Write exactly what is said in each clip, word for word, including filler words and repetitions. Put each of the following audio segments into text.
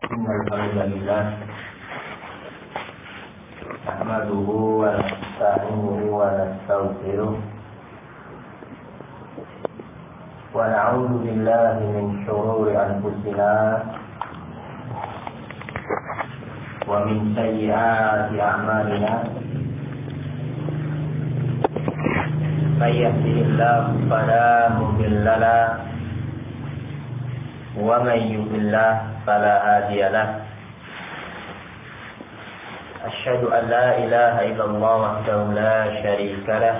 إن الحمد لله نحمده ونستعينه ونستغفره ونعوذ بالله من شرور أنفسنا ومن سيئات أعمالنا من يهده الله فلا مضل له ومن يضلل فلا هادي له أشهد أن لا إله إلا الله وحده لا شريك له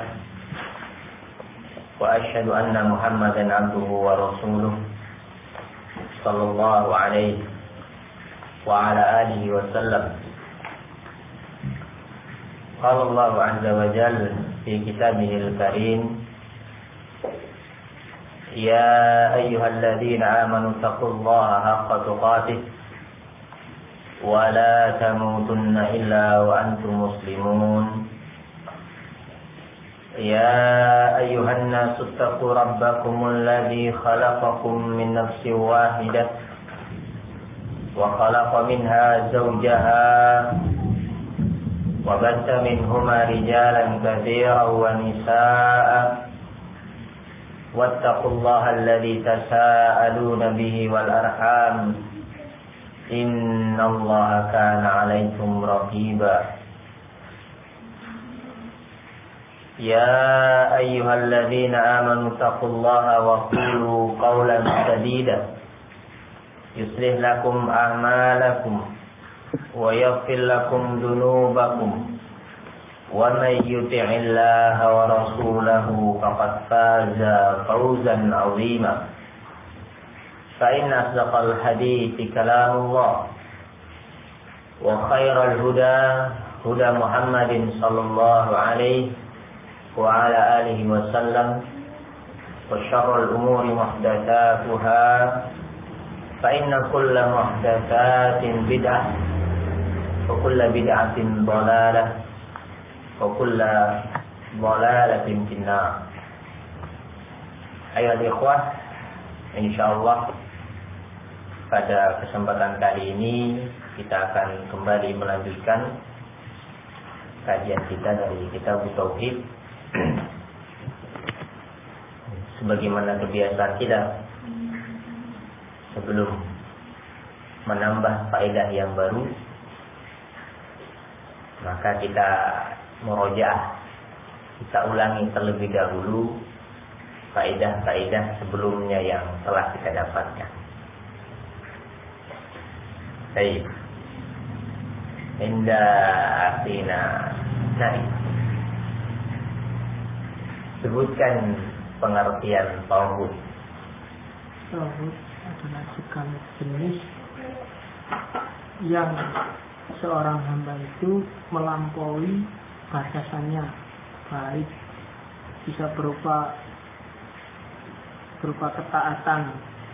وأشهد أن محمدا عبده ورسوله صلى الله عليه وعلى آله وسلم. قال الله عز وجل في كتابه الكريم: يا أيها الذين آمنوا اتقوا الله حق تقاته ولا تموتن إلا وأنتم مسلمون. يا أيها الناس اتقوا ربكم الذي خلقكم من نفس واحدة وخلق منها زوجها وبث منهما رجالا كثيرا ونساء واتقوا الله الذي تساءلون به والأرحام إن الله كان عليكم رقيبا. يا أيها الذين آمنوا اتقوا الله وقولوا قولا سديدا يصلح لكم أعمالكم ويغفر لكم ذنوبكم ومن يطع الله ورسوله فقد فاز فوزا عظيما. فإن أصدق الحديث كلام الله وخير الهدى هدى محمد صلى الله عليه وعلى آله وسلم وشر الأمور محدثاتها فإن كل محدثات بدعة وكل بدعة ضلالة وكل ضلالة في النار. Ayo ikhwah, insyaallah pada kesempatan kali ini kita akan kembali melanjutkan kajian kita dari kitab Tauhid. Sebagaimana kebiasaan kita, sebelum menambah faedah yang baru, maka kita murojaah, kita ulangi terlebih dahulu faedah-faedah sebelumnya yang telah kita dapatkan. Baik. Inda atina nari. Sebutkan pengertian tauhid. Tauhid adalah segala jenis yang seorang hamba itu melampaui batasannya, baik bisa berupa berupa ketaatan,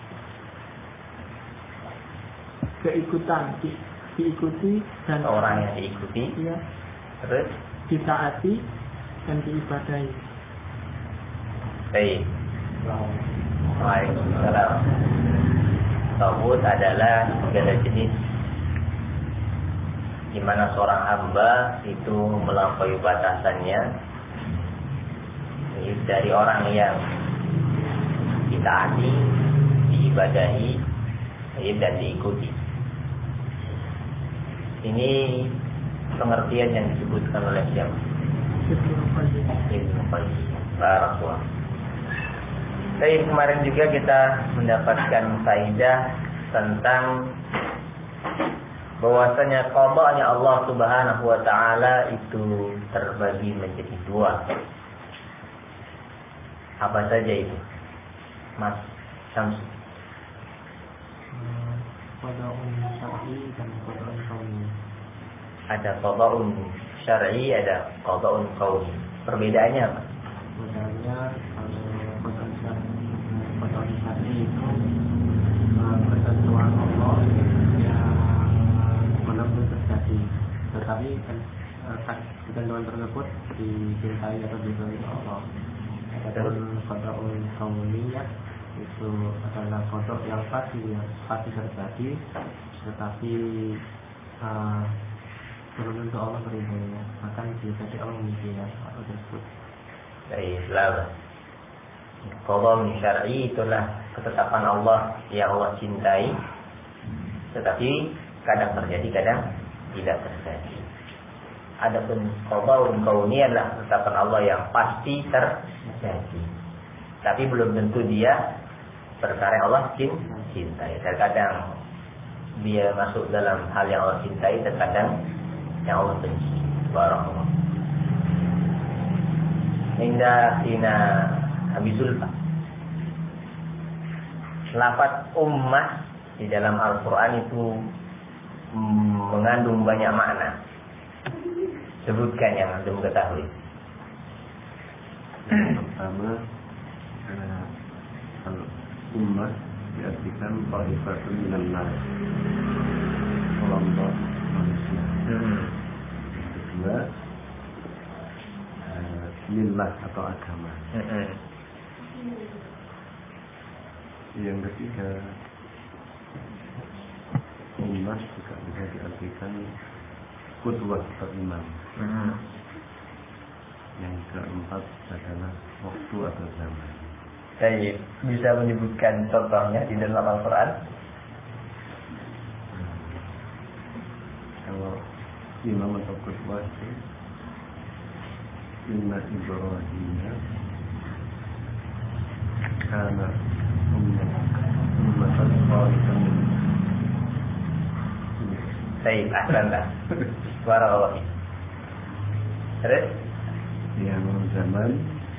keikutan, di, diikuti dan orang yang diikuti, ya, terus ditaati dan diibadahi. Baik. Waalaikumsalam. Tauhid adalah segala jenis di mana seorang hamba itu melampaui batasannya, dari orang yang ditaati, diibadahi, dan diikuti. Ini pengertian yang disebutkan oleh siapa? Ibnu Qayyim. Barakallah. Baik, kemarin juga kita mendapatkan faedah tentang bahwasanya qada'nya Allah Subhanahu wa taala itu terbagi menjadi dua. Apa saja itu, Mas Syams? Qada'un syar'i dan qada'un kauni. Ada qada'un syar'i, ada qada'un kauni. Perbedaannya apa? Perbedaannya, kalau qada'un syar'i, qada'un syar'i itu ketentuan Allah yang benar-benar terjadi, tetapi ketentuan tersebut dicintai atau diridhoi Allah. Adapun qada'un kauniyah itu adalah kodok yang pasti yang pasti terjadi, tetapi uh, belum tentu Allah meridhoinya, bahkan bisa jadi Allah mengizinkan hal tersebut. Dari Islam, qada syar'i itulah ketetapan Allah yang Allah cintai, tetapi kadang terjadi, kadang tidak terjadi. Adapun qada kauni adalah ketetapan Allah yang pasti terjadi, tapi belum tentu dia perkara yang Allah cintai. Terkadang dia masuk dalam hal yang Allah cintai, terkadang yang Allah benci. Barakallahu. Indah Sina Abi Zulfa. Lafaz ummah di dalam Al-Quran itu mengandung banyak makna. Sebutkan yang Anda mengetahui. Yang pertama, ummah diartikan ta'ifatun minan nas, kelompok manusia. Hmm. Yang kedua, uh, millah atau agama. Hmm. Yang ketiga, ummah juga bisa diartikan qudwah atau imam. Hmm. Yang keempat adalah waktu atau zaman. Baik, bisa menyebutkan contohnya di dalam Al-Quran? Kalau imam atau qudwah itu Inna Ibrahim kana ummatan qanitan. Baik, ahsanlah. Barakallahu. Terus? Yang zaman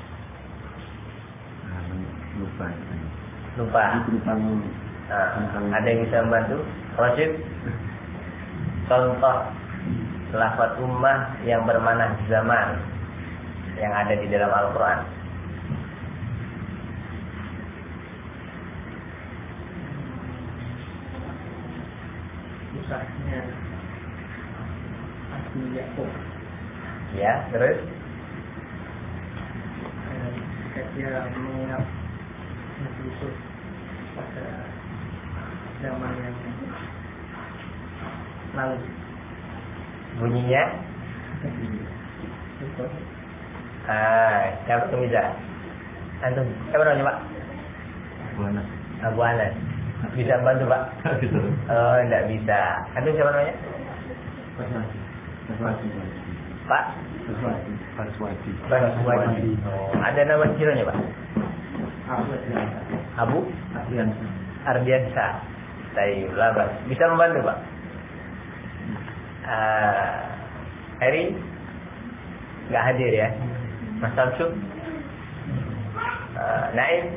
lupa Lupa. tentang Nah, tentang ada yang bisa membantu? Rashid? Contoh lafaz ummah yang bermakna zaman yang ada di dalam Al-Quran. Usahanya Nabi Yakub. Ya, terus? Jika dia mengingat Nabi Yusuf pada zaman yang lalu. Bunyinya? Ah, siapa tuh bisa? Antum, siapa namanya Pak? mana? Abu Anas. Bisa bantu Pak? Oh, tidak bisa. Antum siapa namanya? Faswati. Pak? Faswati. Faswati. Faswati. Oh, ada nama cironya Pak? Abu? Ardiansa. Ardiansa. Tayyib, labas. Bisa membantu Pak? Uh, Eri? Nggak hadir ya? Mas Samsud? Uh, Naim?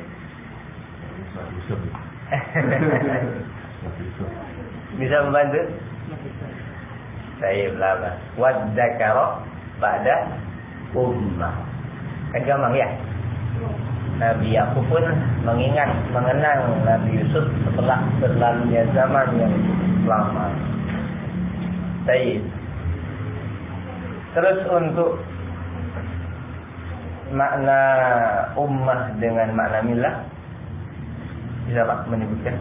Bisa membantu? Tayyib, labas. Wadzakara pada ummah. Kan gampang ya? Nabi Yakub pun mengingat, mengenang Nabi Yusuf setelah berlalunya zaman yang lama. Baik. Terus untuk makna ummah dengan makna millah, bisa Pak menyebutkan?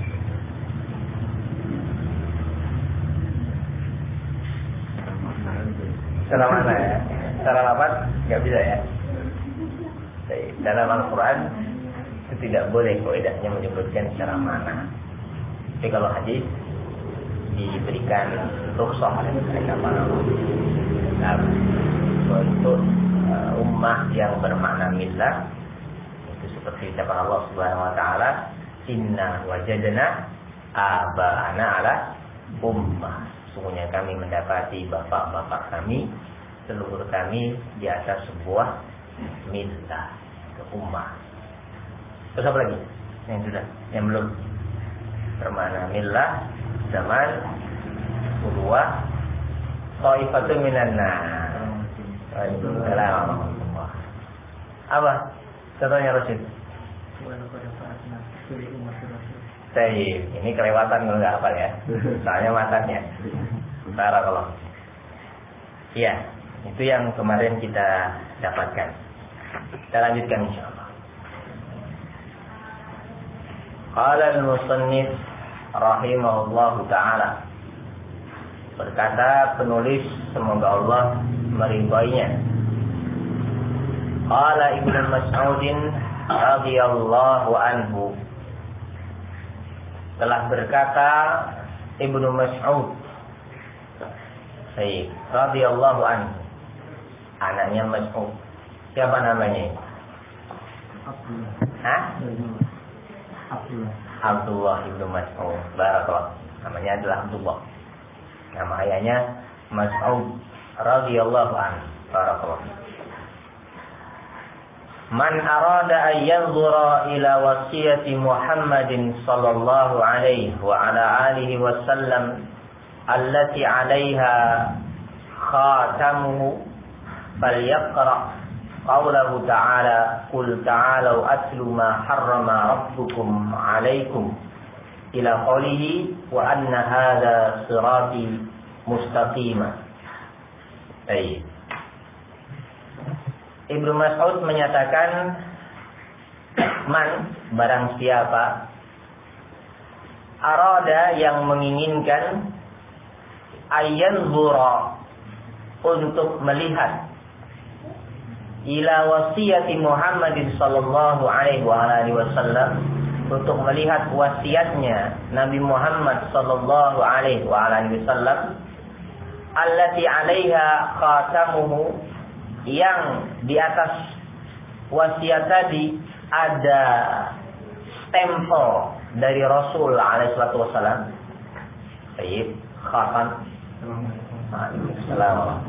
Secara mana ya? Secara lafaz nggak bisa ya? Baik. Dalam Al-Quran itu tidak boleh kaidahnya menyebutkan secara mana. Tapi kalau hadis diberikan rukhsah oleh mereka para ulama untuk uh, ummah yang bermakna millah, itu seperti ucapan Allah Subhanahu wa taala, inna wajadna aba'ana ala ummah. Sungguhnya kami mendapati bapak-bapak kami, seluruh kami di atas sebuah millah, ke ummah. Terus apa lagi? Yang sudah, yang belum bermakna millah, zaman, kedua, ta'ifatun minan nas. Waalaikumsalam. Apa? Contohnya Rasul. Baik, ini kelewatan kalau nggak hafal ya. Soalnya matanya. Sementara kalau, iya, itu yang kemarin kita dapatkan. Kita lanjutkan insyaallah. Qala al-musannif rahimahullahu ta'ala. Berkata penulis, semoga Allah meridainya. Qala Ibnu Mas'ud radhiyallahu anhu. Telah berkata Ibnu Mas'ud, Sayyid radhiyallahu anhu, anaknya Mas'ud. Siapa namanya? Abdullah. Hah? Abdullah. Abdullah Ibnu Mas'ud. Barakallah. Namanya adalah Abdullah. Nama ayahnya Mas'ud radhiyallahu anhu. Barakallah. Man arada an yanzura ila wasiyati Muhammadin sallallahu alaihi wa ala alihi wasallam allati 'alaiha khatamuhu falyaqra qawlahu ta'ala qul ta'alu atlu ma harrama rabbukum 'alaikum ila qawlihi wa anna hadha sirati mustaqima. Baik. Ibnu Mas'ud menyatakan, man, barang siapa arada yang menginginkan ayyan zura, untuk melihat ila wasiyati Muhammadin sallallahu alaihi wasallam, untuk melihat wasiatnya Nabi Muhammad sallallahu alaihi wasallam, allati 'alaiha khatamuhu, yang di atas wasiat tadi ada stempel dari Rasul alaihi wasallam. Baik, khatam. Waalaikumsalam.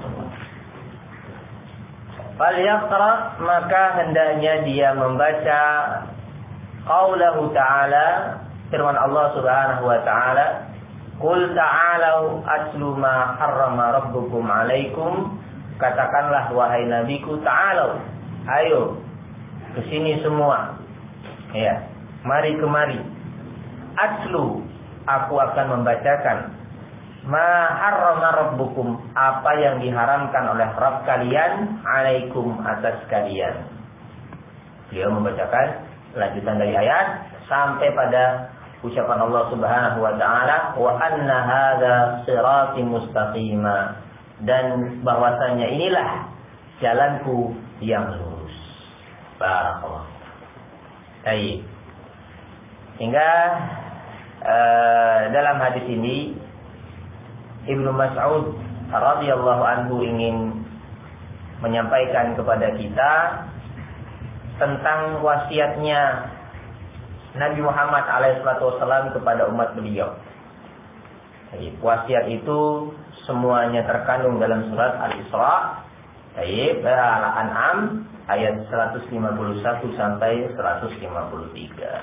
Falyaqra, maka hendaknya dia membaca qaulahu ta'ala, firman Allah Subhanahu wa ta'ala, qul ta'alu atlu ma harrama rabbukum 'alaikum. Katakanlah wahai nabiku, ta'alu, ayo ke sini semua. Ya, mari kemari. Atlu, aku akan membacakan ma harrama rabbukum, apa yang diharamkan oleh Rabb kalian, 'alaikum, atas kalian. Dia membacakan lanjutan dari ayat sampai pada ucapan Allah Subhanahu wa ta'ala, wa anna hadza sirati mustaqima, dan bahwasanya inilah jalanku yang lurus. Barakallah. Baik. Hingga uh, dalam hadis ini Ibnu Mas'ud radhiyallahu anhu ingin menyampaikan kepada kita tentang wasiatnya Nabi Muhammad alaihi wasallam kepada umat beliau. Baik. Wasiat itu semuanya terkandung dalam surat Al-Isra, baik, Al-An'am ayat seratus lima puluh satu sampai seratus lima puluh tiga.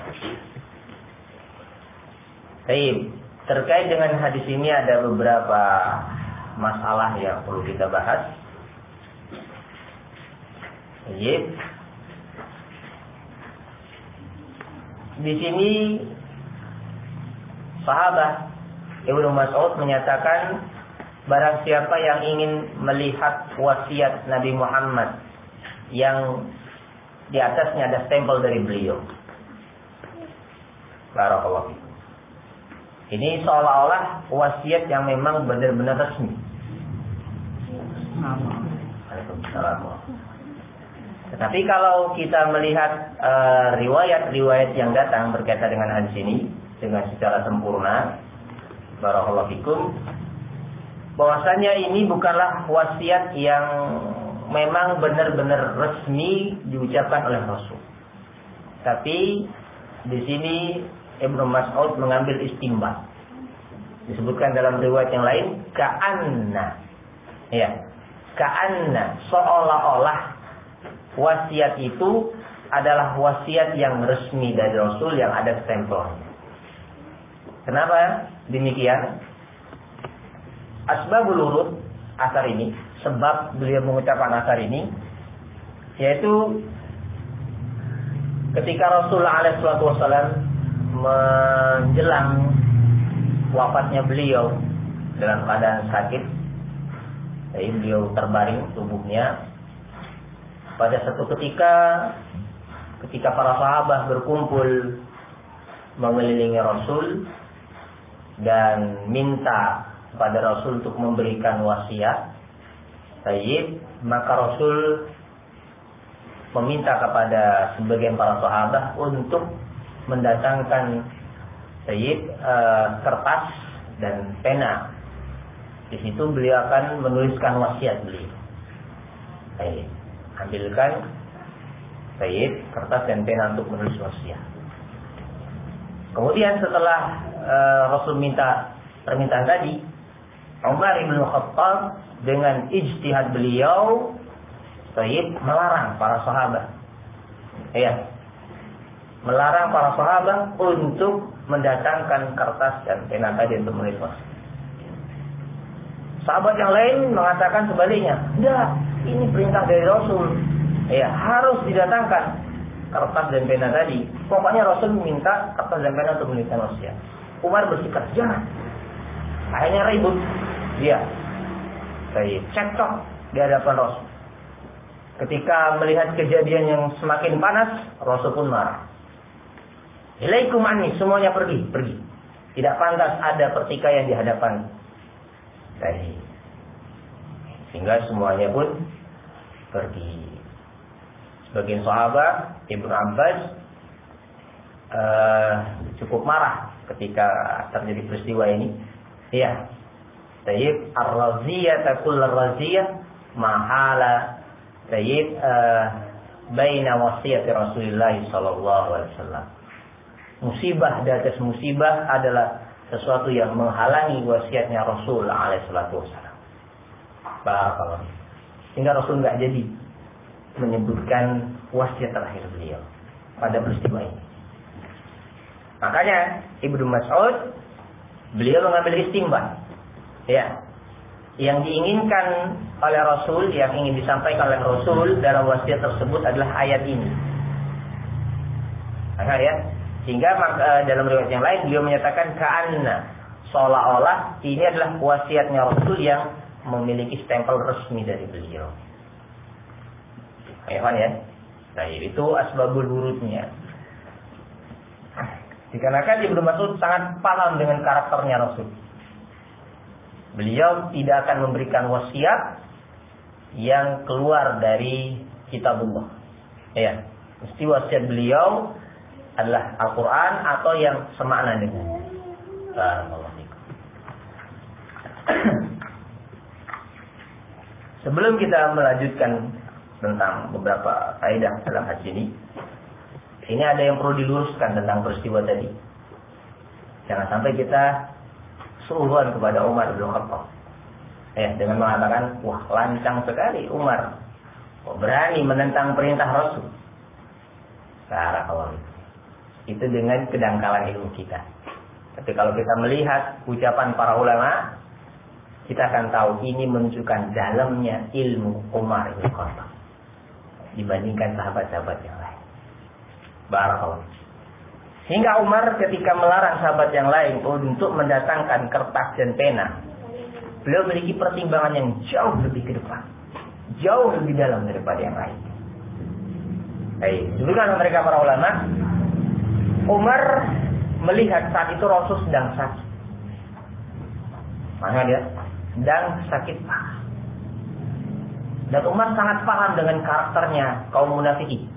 Baik, terkait dengan hadis ini ada beberapa masalah yang perlu kita bahas. Baik. Di sini sahabat Ibnu Mas'ud menyatakan, barang siapa yang ingin melihat wasiat Nabi Muhammad yang di atasnya ada stempel dari beliau. Barakallahu fikum. Ini seolah-olah wasiat yang memang benar-benar resmi. Waalaikumsalam. Tetapi kalau kita melihat uh, riwayat-riwayat yang datang berkaitan dengan hadis ini dengan secara sempurna, barakallahu fikum, bahwasanya ini bukanlah wasiat yang memang benar-benar resmi diucapkan oleh Rasul. Tapi di sini Ibnu Mas'ud mengambil istimbat. Disebutkan dalam riwayat yang lain, ka'anna. Ya, ka'anna, seolah-olah wasiat itu adalah wasiat yang resmi dari Rasul yang ada stempelnya. Kenapa demikian? Asbabul wurud asar ini, sebab beliau mengucapkan asar ini, yaitu ketika Rasulullah alaihi wasallam menjelang wafatnya beliau dalam keadaan sakit, jadi beliau terbaring tubuhnya. Pada satu ketika, ketika para sahabat berkumpul mengelilingi Rasul dan minta kepada Rasul untuk memberikan wasiat. Baik, maka Rasul meminta kepada sebagian para sahabat untuk mendatangkan baik uh, kertas dan pena. Di situ beliau akan menuliskan wasiat beliau. Baik, ambilkan baik kertas dan pena untuk menulis wasiat. Kemudian setelah uh, Rasul minta permintaan tadi, Umar bin Khattab dengan ijtihad beliau baik melarang para sahabat. Ya. Melarang para sahabat untuk mendatangkan kertas dan pena tadi untuk menulis wasiat. Sahabat yang lain mengatakan sebaliknya, "Tidak, ini perintah dari Rasul. Ya, harus didatangkan kertas dan pena tadi." Pokoknya Rasul minta kertas dan pena untuk menuliskan wasiat. Umar bersikap, "Jangan." Akhirnya ribut. Dia saya cekcok di hadapan Rasul. Ketika melihat kejadian yang semakin panas, Rasul pun marah. "Ilaikum anni, semuanya pergi, pergi. Tidak pantas ada pertikaian di hadapan saya." Sehingga semuanya pun pergi. Sebagian sahabat, Ibnu Abbas uh, cukup marah ketika terjadi peristiwa ini. Ya, Tayyib ar-raziyah takul ar-raziyah mahala Tayyib uh, baina wasiyat Rasulullah sallallahu alaihi wasallam. Musibah di atas musibah adalah sesuatu yang menghalangi wasiatnya Rasul alaihi salatu wasallam. Barakallahu. Sehingga Rasul enggak jadi menyebutkan wasiat terakhir beliau pada peristiwa ini. Makanya Ibnu Mas'ud beliau mengambil istimbat. Ya. Yang diinginkan oleh Rasul, yang ingin disampaikan oleh Rasul dalam wasiat tersebut adalah ayat ini. Maka ya, sehingga dalam riwayat yang lain beliau menyatakan ka'anna, seolah-olah ini adalah wasiatnya Rasul yang memiliki stempel resmi dari beliau. Ya, ya. Baik, itu asbabul wurudnya. Dikarenakan Ibnu Mas'ud sangat paham dengan karakternya Rasul. Beliau tidak akan memberikan wasiat yang keluar dari kitabullah. Ya, mesti wasiat beliau adalah Al-Quran atau yang semakna dengan. Barakallahu fikum. Sebelum kita melanjutkan tentang beberapa kaidah dalam hadis ini, ini ada yang perlu diluruskan tentang peristiwa tadi. Jangan sampai kita suudzon kepada Umar bin Khattab. Ya, dengan mengatakan, wah lancang sekali Umar, kok berani menentang perintah Rasul. Barakallahu. Itu dengan kedangkalan ilmu kita. Tapi kalau kita melihat ucapan para ulama, kita akan tahu ini menunjukkan dalamnya ilmu Umar bin Khattab dibandingkan sahabat-sahabat yang lain. Barakallahu. Hingga Umar ketika melarang sahabat yang lain untuk mendatangkan kertas dan pena, beliau memiliki pertimbangan yang jauh lebih ke depan, jauh lebih dalam daripada yang lain. Baik, demikian mereka para ulama. Umar melihat saat itu Rasul sedang sakit. Maka dia sedang sakit parah. Dan Umar sangat paham dengan karakternya kaum munafikin.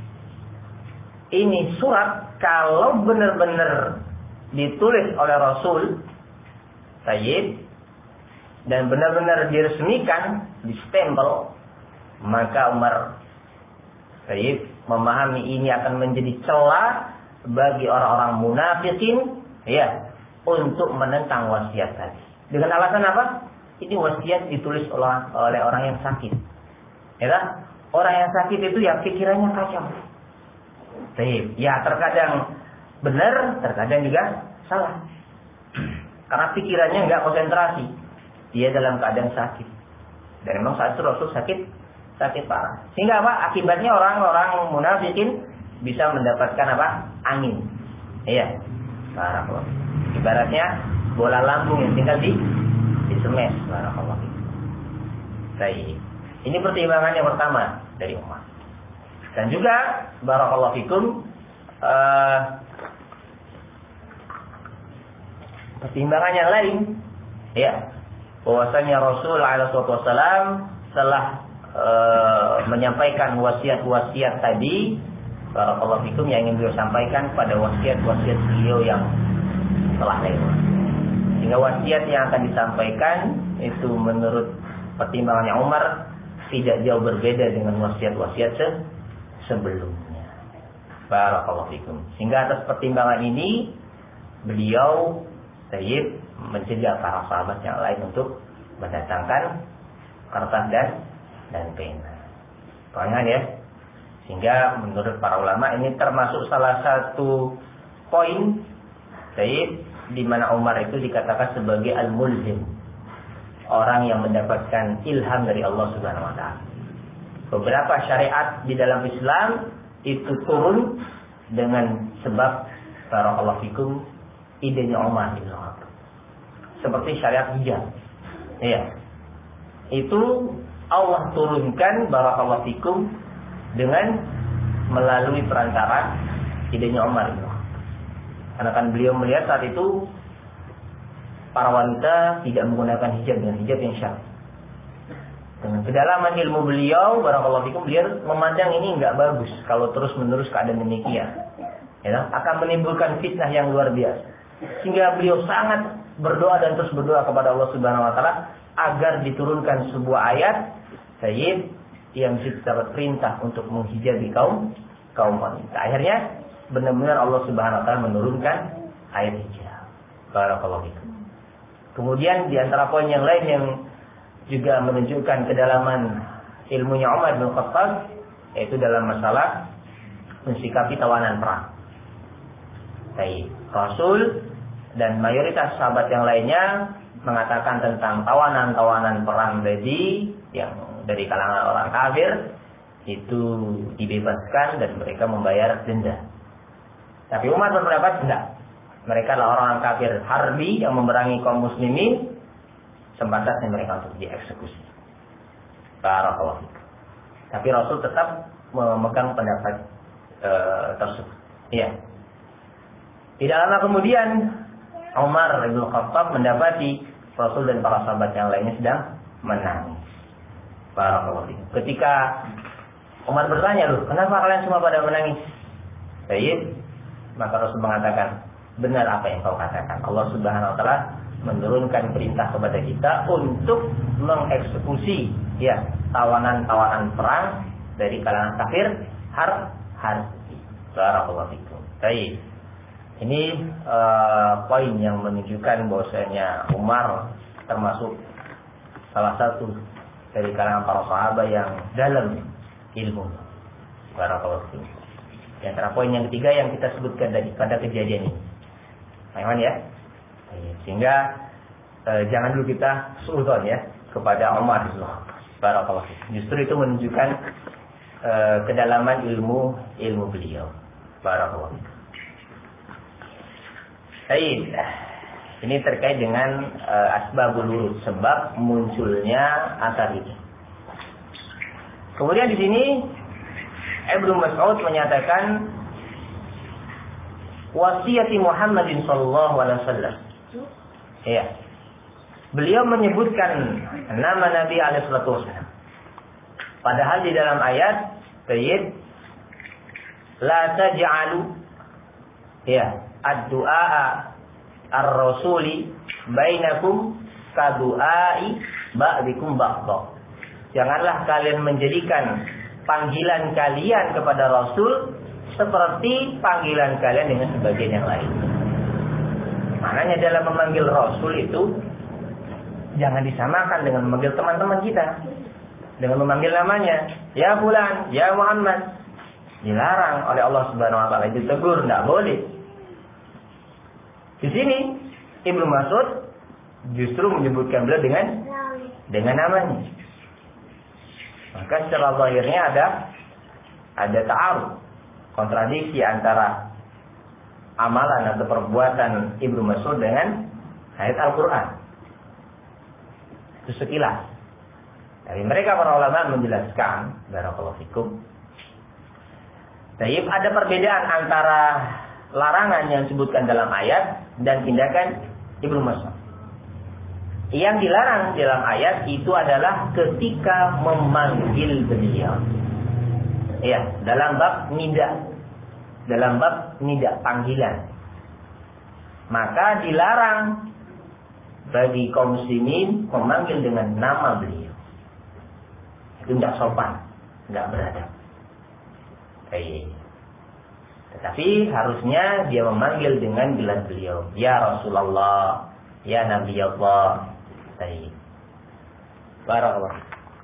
Ini surat kalau benar-benar ditulis oleh Rasul Tayyib dan benar-benar diresmikan, distempel, maka Umar Tayyib memahami ini akan menjadi celah bagi orang-orang munafikin, ya, untuk menentang wasiat tadi. Dengan alasan apa? Ini wasiat ditulis oleh, oleh orang yang sakit. Ya, orang yang sakit itu ya pikirannya kacau. Baik, ya terkadang benar, terkadang juga salah. Karena pikirannya enggak konsentrasi. Dia dalam keadaan sakit. Dan memang saat itu Rasul sakit, sakit parah. Sehingga apa? Akibatnya orang-orang munafikin bisa mendapatkan apa? Angin. Iya. Barakallahu. Ibaratnya bola lambung yang tinggal di di semes. Barakallahu. Baik. Ini pertimbangan yang pertama dari Umar. Dan juga barakallahu fikum uh, pertimbangan yang lain, ya, bahwasanya Rasul alaihi wasallam telah e, menyampaikan wasiat-wasiat tadi, barakallahu fikum, yang ingin beliau sampaikan pada wasiat-wasiat beliau yang telah lewat. Sehingga wasiat yang akan disampaikan itu menurut pertimbangannya Umar tidak jauh berbeda dengan wasiat-wasiat se- sebelumnya. Barakallahu fikum. Sehingga atas pertimbangan ini beliau Sayyid mencegah para sahabat yang lain untuk mendatangkan kertas dan dan pena. Paham ya? Sehingga menurut para ulama ini termasuk salah satu poin Sayyid di mana Umar itu dikatakan sebagai al-mulhim, orang yang mendapatkan ilham dari Allah Subhanahu wa taala. Beberapa syariat di dalam Islam itu turun dengan sebab barakallahu fikum idenya Umar bin Khattab. Seperti syariat hijab. Iya. Itu Allah turunkan barakallahu fikum dengan melalui perantara idenya Umar bin Khattab. Karena kan beliau melihat saat itu para wanita tidak menggunakan hijab dengan hijab yang syar'i. Dengan kedalaman ilmu beliau, barakallahu fikum, beliau memandang ini enggak bagus kalau terus-menerus keadaan demikian. Ya, akan menimbulkan fitnah yang luar biasa. Sehingga beliau sangat berdoa dan terus berdoa kepada Allah Subhanahu wa taala agar diturunkan sebuah ayat Sayyid yang dapat perintah untuk menghijabi kaum kaum wanita. Akhirnya benar-benar Allah Subhanahu wa taala menurunkan ayat hijab. Barakallahu fikum. Kemudian di antara poin yang lain yang juga menunjukkan kedalaman ilmunya Umar bin Khattab yaitu dalam masalah mensikapi tawanan perang. Baik, Rasul dan mayoritas sahabat yang lainnya mengatakan tentang tawanan-tawanan perang tadi yang dari kalangan orang kafir itu dibebaskan dan mereka membayar denda. Tapi Umar berpendapat tidak. Mereka adalah orang kafir harbi yang memerangi kaum muslimin, sepantasnya mereka untuk dieksekusi. Barakallahu fikum. Tapi Rasul tetap memegang pendapat e, tersebut. Iya. Tidak lama kemudian Umar bin Khattab mendapati Rasul dan para sahabat yang lainnya sedang menangis. Barakallahu fikum. Ketika Umar bertanya, "Loh, kenapa kalian semua pada menangis?" Baik. Maka Rasul mengatakan, benar apa yang kau katakan. Allah Subhanahu wa taala menurunkan perintah kepada kita untuk mengeksekusi ya tawanan-tawanan perang dari kalangan kafir har harbi. Barakallahu fikum. Baik. Ini uh, poin yang menunjukkan bahwasanya Umar termasuk salah satu dari kalangan para sahabat yang dalam ilmu. Barakallahu fikum. Di antara poin yang ketiga yang kita sebutkan tadi pada kejadian ini. Paham ya? Sehingga eh, jangan dulu kita suudzon ya kepada Umar bin Khattab. Barakallahu fikum. Justru itu menunjukkan eh, kedalaman ilmu ilmu beliau. Barakallahu fikum. Baik. Ini terkait dengan eh, asbabul wurud, sebab munculnya asar itu. Kemudian di sini Ibnu Mas'ud menyatakan wasiat Muhammadin sallallahu alaihi wasallam. Ya. Beliau menyebutkan nama Nabi alaihi wasallam. Padahal di dalam ayat Sayyid la taj'alu ya ad-du'a ar-rasuli bainakum ka du'ai ba'dikum ba'dha. Janganlah kalian menjadikan panggilan kalian kepada Rasul seperti panggilan kalian dengan sebagian yang lain. Maknanya dalam memanggil Rasul itu jangan disamakan dengan memanggil teman-teman kita. Dengan memanggil namanya, ya fulan, ya Muhammad. Dilarang oleh Allah Subhanahu wa taala, ditegur, tidak boleh. Di sini Ibnu Mas'ud justru menyebutkan beliau dengan dengan namanya. Maka secara zahirnya ada ada ta'arud, kontradiksi antara amalan atau perbuatan Ibnu Mas'ud dengan ayat Al-Qur'an. Itu sekilas. Dari mereka para ulama menjelaskan, barakallahu fikum. Taib ada perbedaan antara larangan yang disebutkan dalam ayat dan tindakan Ibnu Mas'ud. Yang dilarang dalam ayat itu adalah ketika memanggil beliau. Ya, dalam bab nida. Dalam bab nida panggilan. Maka dilarang bagi kaum muslimin memanggil dengan nama beliau. Itu tidak sopan, tidak beradab. Baik. Tetapi harusnya dia memanggil dengan gelar beliau. Ya Rasulullah, ya Nabi Allah. Baik. Barakallah.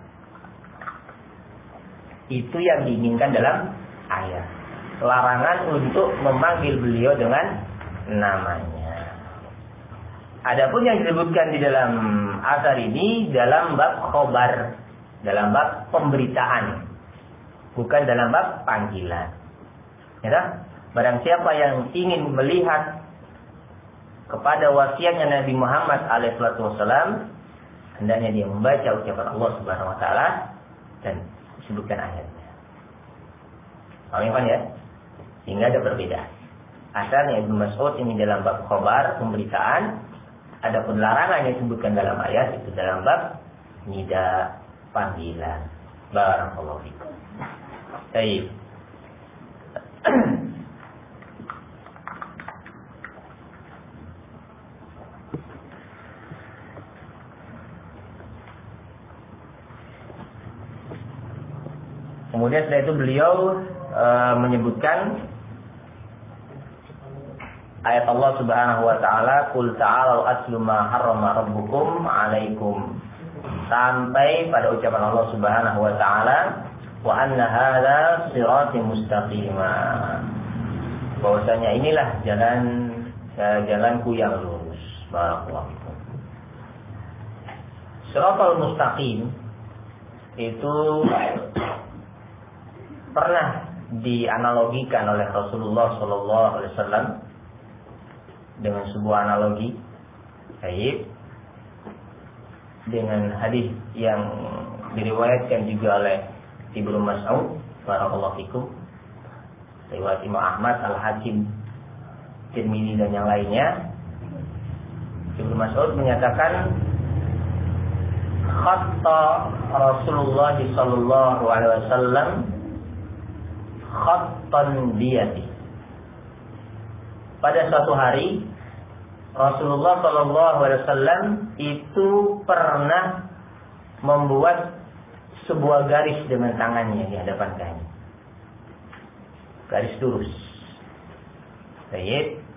Itu yang diinginkan dalam ayat. Larangan untuk memanggil beliau dengan namanya. Adapun yang disebutkan di dalam asar ini dalam bab khobar, dalam bab pemberitaan, bukan dalam bab panggilan. Ya, barang siapa yang ingin melihat kepada wasiatnya Nabi Muhammad alaihi wasallam, hendaknya dia membaca ucapan Allah Subhanahu wa taala dan disebutkan ayatnya. Paham ya? Sehingga ada perbedaan. Asalnya Ibnu Mas'ud ini dalam bab khabar, pemberitaan, adapun larangan yang disebutkan dalam ayat itu dalam bab nida, panggilan. Barakallahu fikum. Baik. Kemudian setelah itu beliau e, menyebutkan ayat Allah Subhanahu wa taala, "Qul ta'alu atlu ma harrama rabbukum 'alaikum." Sampai pada ucapan Allah Subhanahu wa taala, "Wa anna hadza siratal mustaqima." Bahwasanya inilah jalan ya, jalanku yang lurus. Barakallahu fikum. Siratal mustaqim itu pernah dianalogikan oleh Rasulullah Sallallahu Alaihi Wasallam dengan sebuah analogi, baik, dengan hadis yang diriwayatkan juga oleh Ibnu Mas'ud, barakallahu fikum, riwayat Imam Ahmad, Al-Hakim, Tirmidzi dan yang lainnya. Ibnu Mas'ud menyatakan, khatta Rasulullah Sallallahu Alaihi Wasallam khattan biyadi. Pada suatu hari Rasulullah Sallallahu Alaihi Wasallam itu pernah membuat sebuah garis dengan tangannya di hadapan kain, garis lurus. Baik.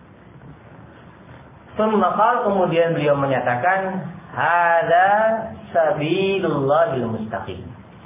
Summa kemudian beliau menyatakan, hada sabilullahil mustaqim.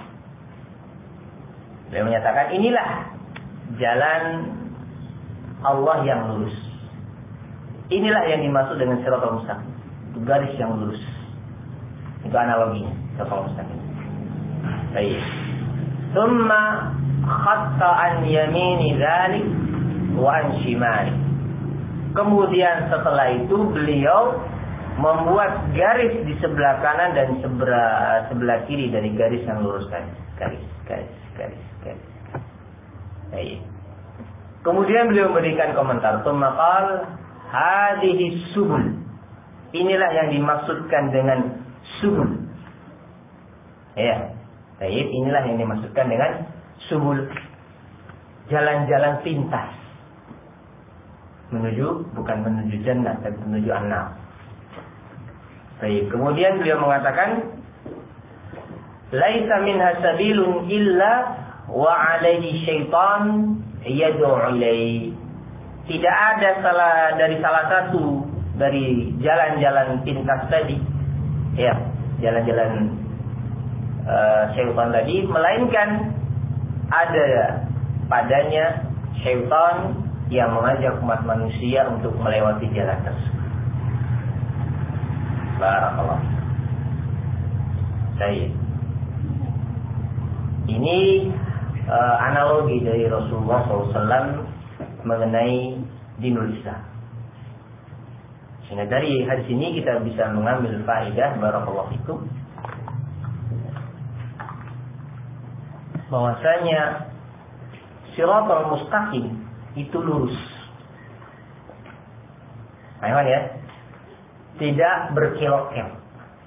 Beliau menyatakan inilah jalan Allah yang lurus. Inilah yang dimaksud dengan siratal mustaqim. Itu garis yang lurus. Itu analoginya siratal mustaqim. Baik. Tsumma khatta an yamini dzalik wa an shimali. Kemudian setelah itu beliau membuat garis di sebelah kanan dan sebelah sebelah kiri dari garis yang lurus tadi. Garis, garis, garis, garis. Baik. Kemudian beliau memberikan komentar, "Tsumma qala hadhihi subul." Inilah yang dimaksudkan dengan subul. Ya. Baik, inilah yang dimaksudkan dengan subul. Jalan-jalan pintas. Menuju, bukan menuju jannah, tapi menuju an-nar. Baik, kemudian beliau mengatakan, "Laisa minha sabilun illa wa 'alaihi syaitan yad'u ilaihi." Tidak ada salah dari salah satu dari jalan-jalan pintas tadi, ya, jalan-jalan uh, syaitan tadi, melainkan ada padanya syaitan yang mengajak umat manusia untuk melewati jalan tersebut. Barakallah. Baik. Ini uh, analogi dari Rasulullah shallallahu alaihi wasallam mengenai dinul Islam. Sehingga dari hadis ini kita bisa mengambil faedah, barakallahu fikum, bahwasanya siratal mustaqim itu lurus. Ayo ya. tidak berkelok-kelok.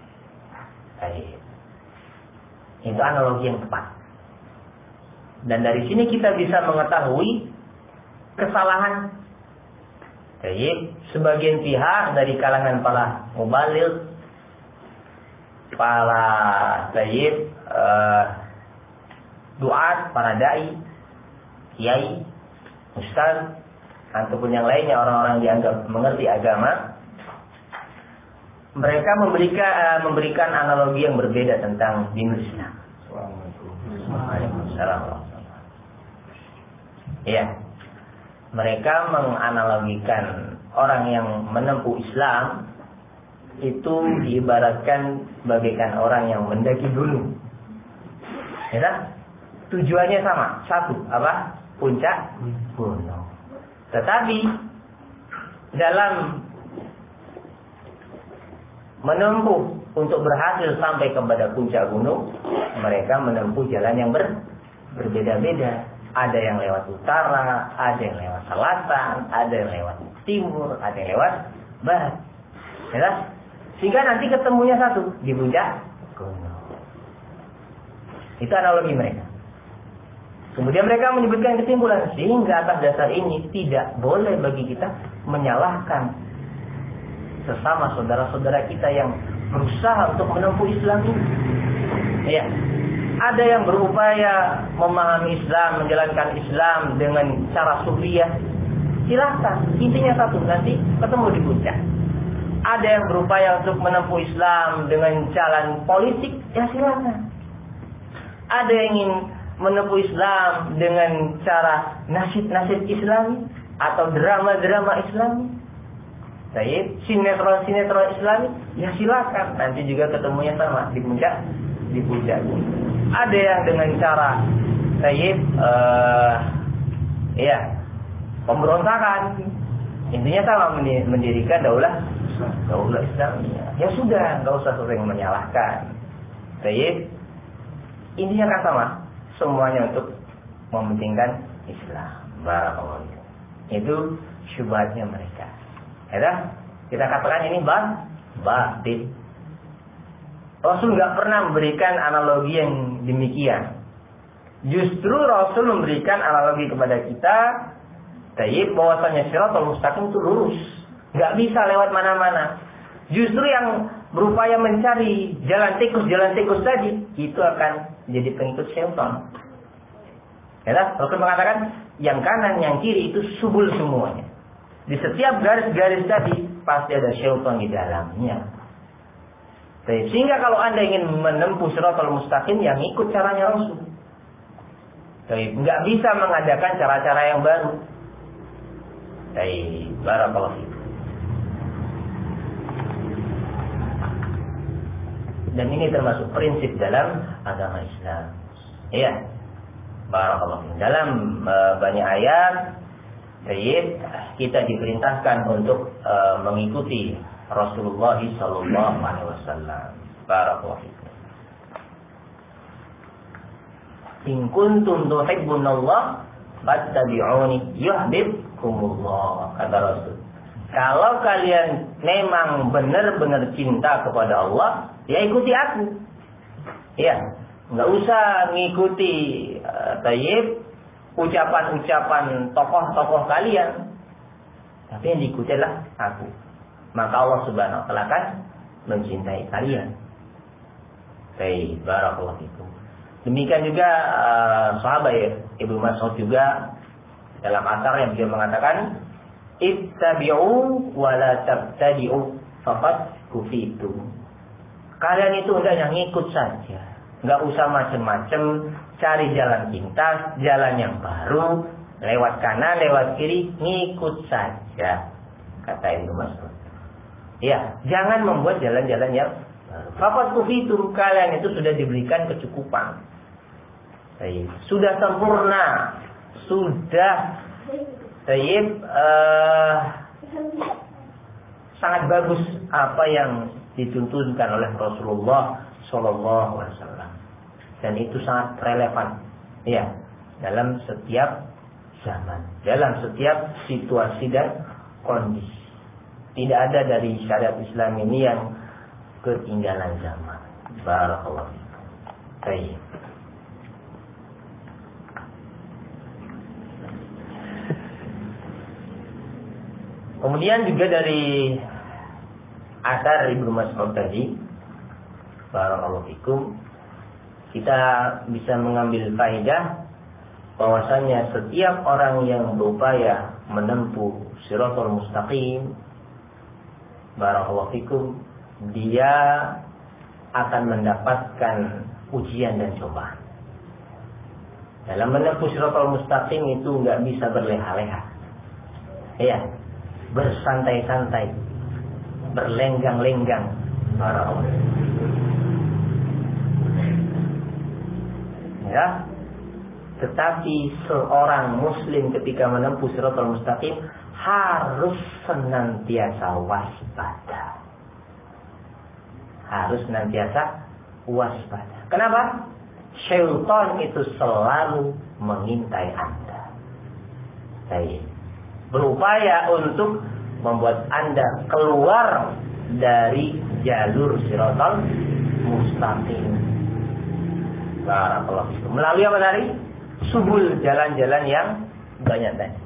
Itu analogi yang tepat. Dan dari sini kita bisa mengetahui kesalahan Baik, sebagian pihak dari kalangan para mubaligh, para sayyid, uh, duat, para dai, kiai, ustaz, ataupun yang lainnya orang-orang dianggap mengerti agama, mereka memberikan uh, memberikan analogi yang berbeda tentang dinul Islam. Waalaikumsalam. Iya. Mereka menganalogikan orang yang menempuh Islam itu diibaratkan bagaikan orang yang mendaki gunung. Ya, tujuannya sama, satu, apa? Puncak gunung. Tetapi dalam menempuh untuk berhasil sampai kepada puncak gunung, mereka menempuh jalan yang ber, berbeda-beda. Ada yang lewat utara, ada yang lewat selatan, ada yang lewat timur, ada yang lewat barat. Ya, sehingga nanti ketemunya satu di puncak gunung. Itu analogi mereka. Kemudian mereka menyebutkan kesimpulan, sehingga atas dasar ini tidak boleh bagi kita menyalahkan sesama saudara-saudara kita yang berusaha untuk menempuh Islam ini. Ya. Ada yang berupaya memahami Islam, menjalankan Islam dengan cara sufiah. Silahkan, intinya satu, nanti ketemu di puncak. Ada yang berupaya untuk menempuh Islam dengan jalan politik, ya silahkan. Ada yang ingin menempuh Islam dengan cara nasyid-nasyid Islami atau drama-drama Islami. Baik, sinetron-sinetron Islami, ya silakan. Nanti juga ketemunya sama di puncak, di puncak. Ada yang dengan cara Tayyib uh, ya pemberontakan, intinya sama mendirikan daulah daulah Islamiyah. Ya sudah, nggak usah sering menyalahkan. Tayyib intinya kan sama, semuanya untuk mementingkan Islam. Barakallahu. Itu syubhatnya mereka. Ya, kita katakan ini bab batil. Rasul nggak pernah memberikan analogi yang demikian. Justru Rasul memberikan analogi kepada kita, tayyib, bahwasanya Shiratal Mustaqim itu lurus, nggak bisa lewat mana-mana. Justru yang berupaya mencari jalan tikus, jalan tikus tadi, itu akan menjadi pengikut syaitan. Ya, Rasul mengatakan yang kanan, yang kiri itu subul semuanya. Di setiap garis-garis tadi pasti ada syaitan di dalamnya. Sehingga kalau Anda ingin menempuh Shiratal Mustaqim, yang ikut caranya Rasul. Enggak bisa mengadakan cara-cara yang baru. Baik, barakallahu fiik. Dan ini termasuk prinsip dalam agama Islam. Iya. Barakallahu fiik. Dalam uh, banyak ayat, baik, kita diperintahkan untuk uh, mengikuti Rasulullah sallallahu alaihi wasallam. Barakallahu fikum. In kuntum tuhibbunallah fattabi'uni yuhibbukumullah, kata Rasul. Kalau kalian memang benar-benar cinta kepada Allah, ya ikuti aku. Ya, enggak usah ngikuti uh, tayyib ucapan-ucapan tokoh-tokoh kalian. Tapi yang diikutilah aku. Maka Allah Subhanahu wa taala akan mencintai kalian. Baik, barakallahu fikum. Demikian juga uh, sahabat ya, Ibnu Mas'ud juga dalam asar yang beliau mengatakan, ittabi'u wa la tabtadi'u faqad kufitum. Kalian itu hendaknya ngikut saja, enggak usah macam-macam, cari jalan pintas, jalan yang baru, lewat kanan, lewat kiri, ngikut saja, kata Ibnu Mas'ud. Ya, jangan membuat jalan-jalan yang faqad kufitum, kalian itu sudah diberikan kecukupan. Baik, sudah sempurna, sudah tayyib, uh, sangat bagus apa yang dituntunkan oleh Rasulullah sallallahu alaihi wasallam. Dan itu sangat relevan ya dalam setiap zaman, dalam setiap situasi dan kondisi. Tidak ada dari syariat Islam ini yang ketinggalan zaman. Barakallahu fikum. Baik. Kemudian juga dari asar Ibnu Mas'ud tadi, barakallahu fikum, kita bisa mengambil faedah bahwasanya setiap orang yang berupaya menempuh Shiratal Mustaqim, barakallahu fikum, dia akan mendapatkan ujian dan cobaan. Dalam menempuh Shiratal Mustaqim itu nggak bisa berleha-leha, ya, bersantai-santai, berlenggang-lenggang, barakallahu fikum. Ya, tetapi seorang muslim ketika menempuh Shiratal Mustaqim harus senantiasa waspada. Harus senantiasa waspada. Kenapa? Syaitan itu selalu mengintai Anda. Baik. Berupaya untuk membuat Anda keluar dari jalur Shiratal Mustaqim. Barakallahu fikum. Melalui apa tadi? Subul, jalan-jalan yang banyak tadi.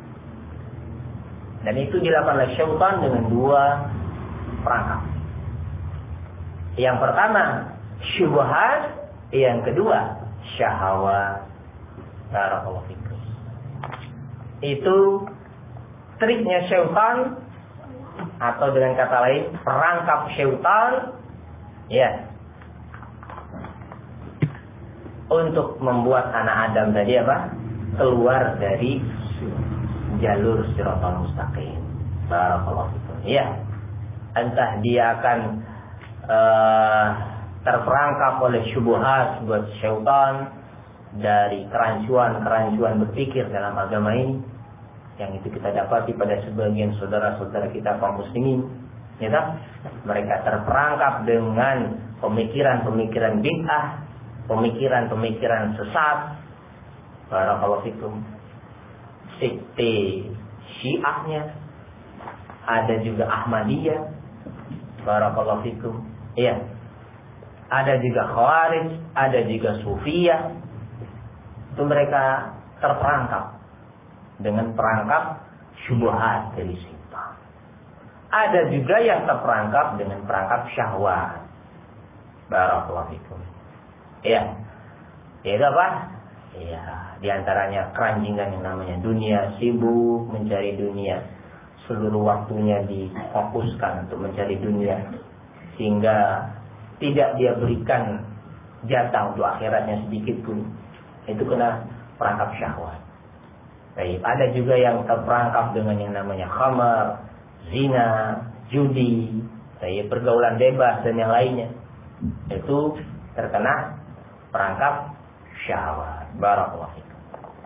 Dan itu dilakukan oleh syaitan dengan dua perangkap. Yang pertama syubhat, yang kedua syahwat. Barakallahu fikum. Itu triknya syaitan, atau dengan kata lain perangkap syaitan, ya, untuk membuat anak Adam tadi apa? Keluar dari jalur Shiratal Mustaqim. Barakallahu fikum. Ya. Entah dia akan uh, terperangkap oleh syubhat buat syaitan dari kerancuan-kerancuan berpikir dalam agama ini, yang itu kita dapati pada sebagian saudara-saudara kita kaum muslimin, ya tak? Mereka terperangkap dengan pemikiran-pemikiran bid'ah, pemikiran-pemikiran sesat. Barakallahu fikum. Sekte Syiahnya, ada juga Ahmadiyah. Barakallahu fikum. Iya. Ada juga Khawarij, ada juga Sufiyah. Itu mereka terperangkap dengan perangkap syubhat dari syaitan. Ada juga yang terperangkap dengan perangkap syahwat. Barakallahu fikum. Iya. Itu apa? Iya, diantaranya keranjingan yang namanya dunia, sibuk mencari dunia, seluruh waktunya difokuskan untuk mencari dunia, sehingga tidak dia berikan jatah untuk akhiratnya sedikit pun. Itu kena perangkap syahwat. Baik, ada juga yang terperangkap dengan yang namanya khamar, zina, judi, baik, pergaulan bebas dan yang lainnya. Itu terkena perangkap syahwat. Barakallahu fikum.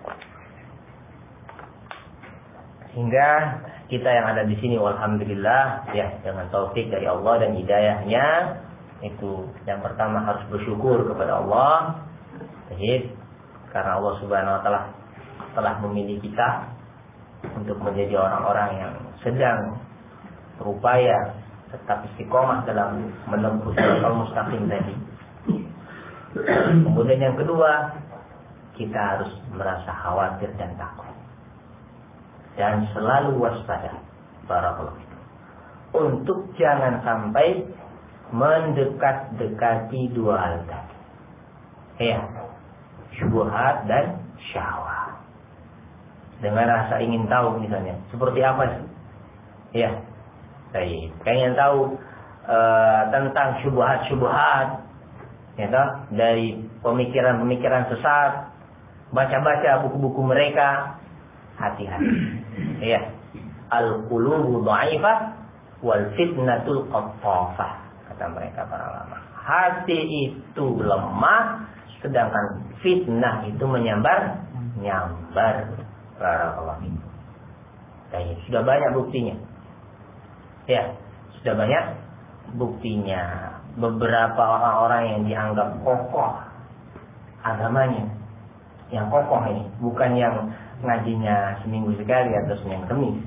Sehingga kita yang ada di sini, walhamdulillah, ya, dengan taufik dari Allah dan hidayahnya, itu yang pertama harus bersyukur kepada Allah, baik, karena Allah Subhanahu Wa Taala telah memilih kita untuk menjadi orang-orang yang sedang berupaya tetap istiqomah dalam menempuh Shiratal Mustaqim tadi. Kemudian yang kedua, kita harus merasa khawatir dan takut dan selalu waspada, barakallahu fikum, untuk jangan sampai mendekat-dekati dua hal tadi, ya, syubhat dan syahwat. Dengan rasa ingin tahu misalnya, seperti apa sih? Ya, baik, pengen tahu uh, tentang syubhat-syubhat, ya, toh, dari pemikiran-pemikiran sesat, baca-baca buku-buku mereka, hati-hati. Ya, al-qulubu dha'ifah wal fitnatul qattafah, kata mereka para ulama. Hati itu lemah, sedangkan fitnah itu menyambar, nyambar. Barakallahu fikum. Baik, sudah banyak buktinya. Ya, sudah banyak buktinya. Beberapa orang-orang yang dianggap kokoh agamanya, yang kokoh ini, bukan yang ngajinya seminggu sekali atau Senin Kemis,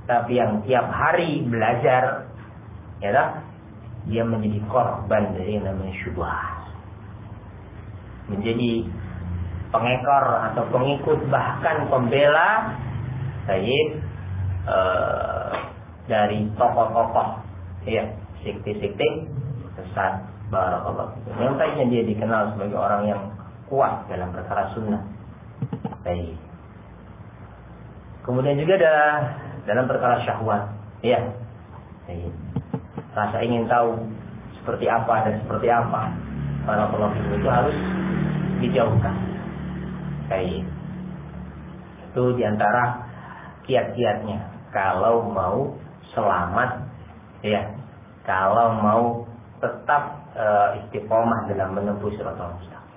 tapi yang tiap hari belajar, ya tak? Dia menjadi korban dari yang namanya syubhat, menjadi pengekor atau pengikut bahkan pembela baik eh, dari tokoh-tokoh ya sekte-sekte sesat. Barakallahu. Yang tadinya dia dikenal sebagai orang yang kuat dalam perkara sunnah. Baik. Kemudian juga ada dalam perkara syahwat, ya. Baik. Rasa ingin tahu seperti apa dan seperti apa, barakallahu itu harus dijauhkan. Baik. Itu diantara kiat-kiatnya kalau mau selamat, ya. Kalau mau tetap uh, istiqomah dalam menempuh siratal mustaqim.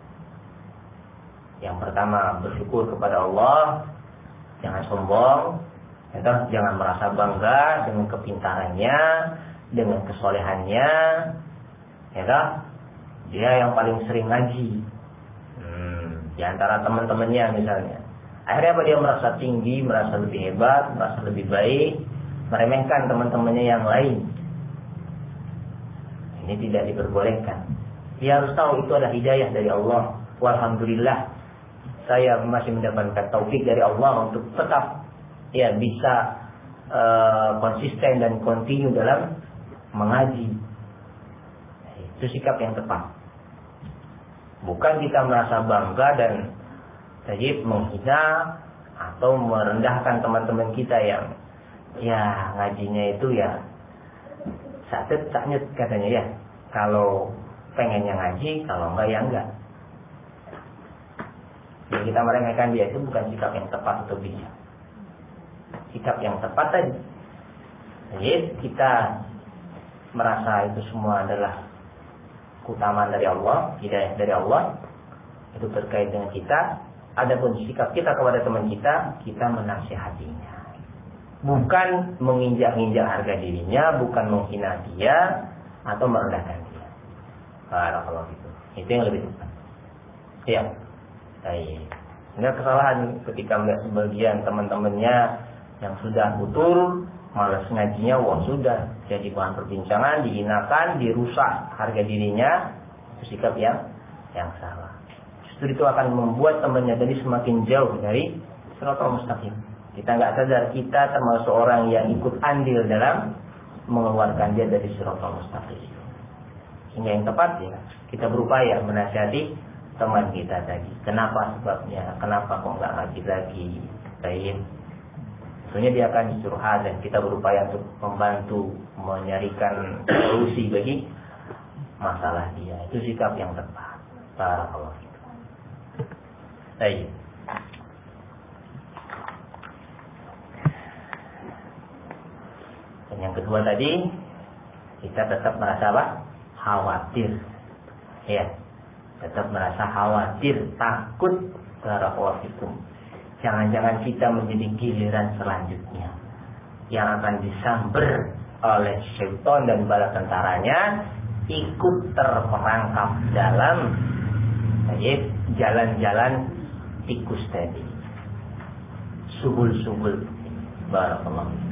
Yang pertama, bersyukur kepada Allah, jangan sombong, ya, jangan merasa bangga dengan kepintarannya, dengan kesolehannya, ya, dia yang paling sering ngaji, hmm, di antara teman-temannya misalnya. Akhirnya apa, dia merasa tinggi, merasa lebih hebat, merasa lebih baik, meremehkan teman-temannya yang lain. Ini tidak diperbolehkan. Dia harus tahu itu adalah hidayah dari Allah. Walhamdulillah, saya masih mendapatkan taufik dari Allah untuk tetap ya bisa uh, konsisten dan kontinu dalam mengaji. Itu sikap yang tepat. Bukan kita merasa bangga dan tajib menghina atau merendahkan teman-teman kita yang ya ngajinya itu ya satet saknyet katanya ya. Kalau pengennya ngaji, kalau enggak ya enggak. Jadi kita meremehkan dia, itu bukan sikap yang tepat atau bijak. Sikap yang tepat tadi, jadi kita merasa itu semua adalah keutamaan dari Allah, hidayah dari Allah, itu terkait dengan kita. Adapun sikap kita kepada teman kita, kita menasihatinya, bukan menginjak-injak harga dirinya, bukan menghina dia atau merendahkan dia. Barakallahu fikum. Itu yang lebih tepat. Ya. Baik. Sehingga kesalahan ketika melihat sebagian teman-temannya yang sudah futur, malas ngajinya, wah sudah jadi bahan perbincangan, dihinakan, dirusak harga dirinya, itu sikap yang yang salah. Justru itu akan membuat temannya tadi semakin jauh dari siratal mustaqim. Kita nggak sadar kita termasuk orang yang ikut andil dalam mengeluarkan dia dari siratal mustaqim. Sehingga yang tepat ya kita berupaya menasihati teman kita tadi. Kenapa sebabnya? Kenapa kok nggak ngaji lagi? Baik. Tentunya dia akan curhat dan kita berupaya untuk membantu menyarikan solusi bagi masalah dia. Itu sikap yang tepat. Barakallahu fikum. Baik. Dan yang kedua tadi, kita tetap merasa apa? Khawatir. Ya. Tetap merasa khawatir, takut. Barakallahu fikum. Jangan-jangan kita menjadi giliran selanjutnya yang akan disamber oleh syaitan dan bala tentaranya, ikut terperangkap dalam jalan-jalan tikus tadi, subul-subul. Barakallahu fikum.